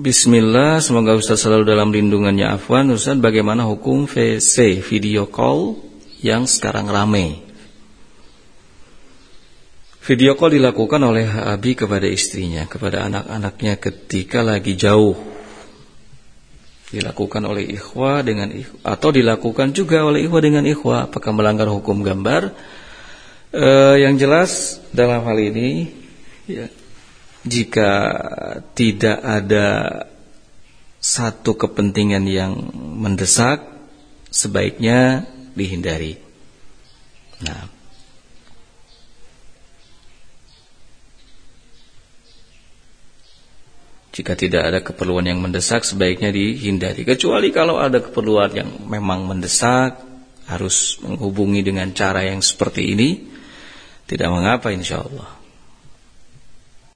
Bismillah, semoga Ustaz selalu dalam lindungannya. Afwan, Ustaz, bagaimana hukum VC, video call yang sekarang rame? Video call dilakukan oleh abi kepada istrinya, kepada anak-anaknya ketika lagi jauh. Dilakukan oleh ikhwah dengan ikhwah, atau dilakukan juga oleh ikhwah dengan ikhwah. Apakah melanggar hukum gambar? Yang jelas dalam hal ini, ya, jika tidak ada satu kepentingan yang mendesak, sebaiknya dihindari. Nah, jika tidak ada keperluan yang mendesak, sebaiknya dihindari. Kecuali kalau ada keperluan yang memang mendesak, harus menghubungi dengan cara yang seperti ini, tidak mengapa, insya Allah.